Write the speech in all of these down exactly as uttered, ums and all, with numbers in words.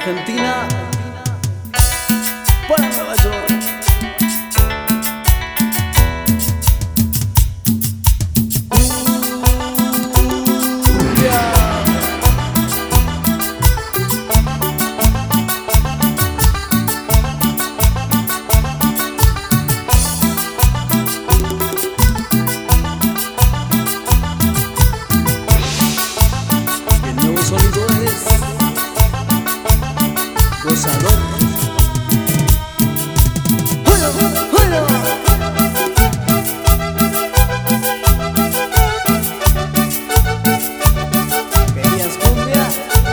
Argentina para Nueva York. El nuevo sonido es Gozador. ¡Hola! ¡Hola! Querías cumbia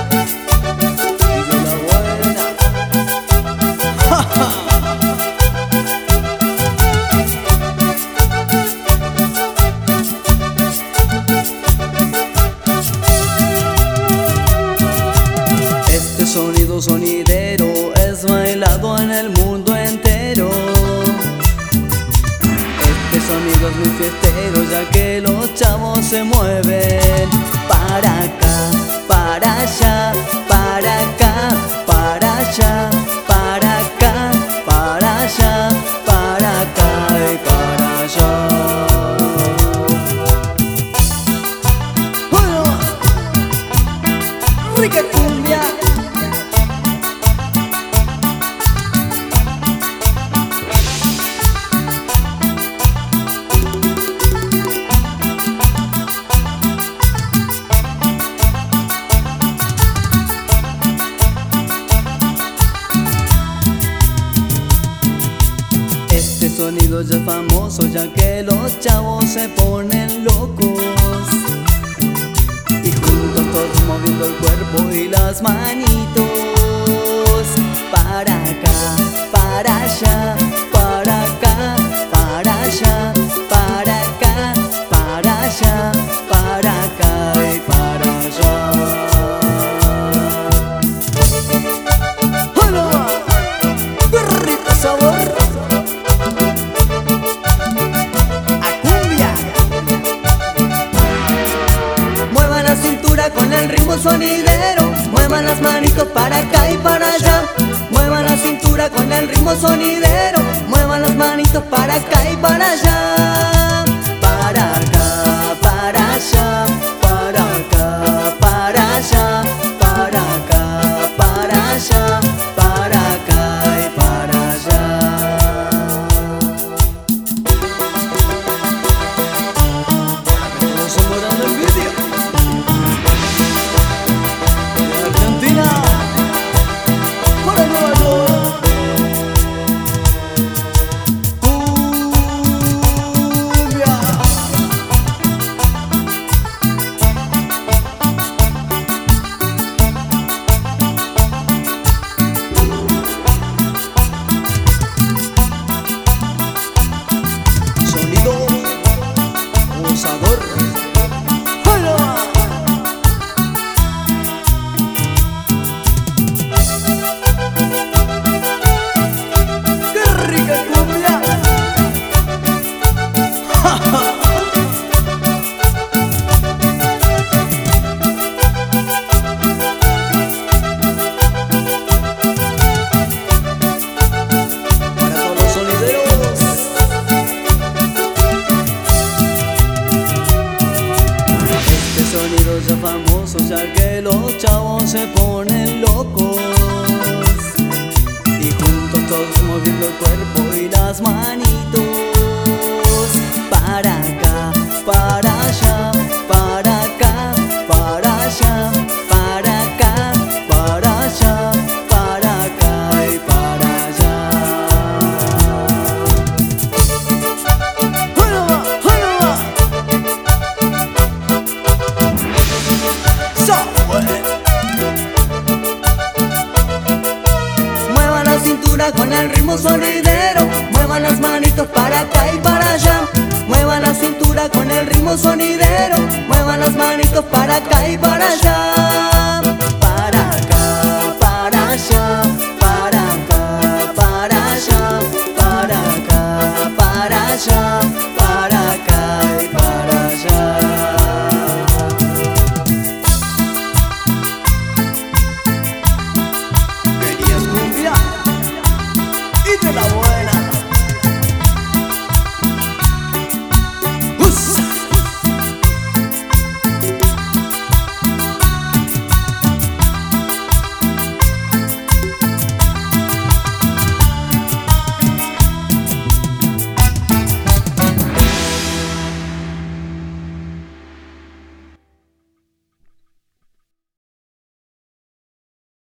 y de la buena. ¡Ja, ja! Este sonido sonidero es bailado en el mundo entero. Este sonido es muy fiestero, ya que los chavos se mueven para acá, para allá, para acá, para allá, para acá, para allá, para acá y para allá. ¡Bueno! ¡Rica cumbia! Este sonido ya es famoso, ya que los chavos se ponen locos y juntos todos moviendo el cuerpo y las manitos para acá, para allá, para acá, para allá, para acá, para allá, para acá y para allá. ¡Hola! ¡Qué rico sabor! Con el ritmo sonidero, muevan las manitos para acá y para allá. Muevan la cintura con el ritmo sonidero, muevan las manitos para acá y para allá. Para acá, para allá, para acá, para allá, para acá, para allá, para acá y para allá. Vamos a el vídeo. Sonido Gozador. ¡Hola! ¡Qué rica cumbia! ¡Ja, ja! Para todos los sonideros. Este sonido ya famoso, ya que los chavos se ponen locos y juntos todos moviendo el cuerpo y las manitos para acá, para allá, para acá, para allá, para acá, para allá, para acá y para allá. ¡Hola! ¡Hola! Muevan la cintura con el ritmo sonidero, muevan las manitos para acá y para allá. Muevan la cintura con el ritmo sonidero, muevan las manitos para acá y para allá.